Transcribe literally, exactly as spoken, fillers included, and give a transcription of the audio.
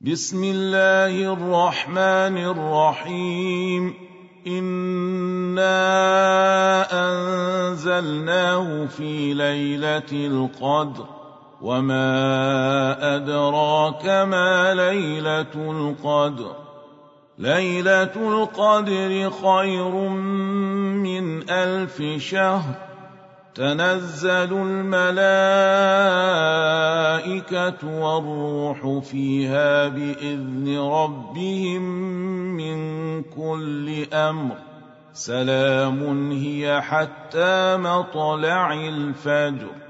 بسم الله الرحمن الرحيم إنا أنزلناه في ليلة القدر وما أدراك ما ليلة القدر ليلة القدر خير من ألف شهر تنزل الملائكة والروح فيها بإذن ربهم من كل أمر سلام هي حتى مطلع الفجر.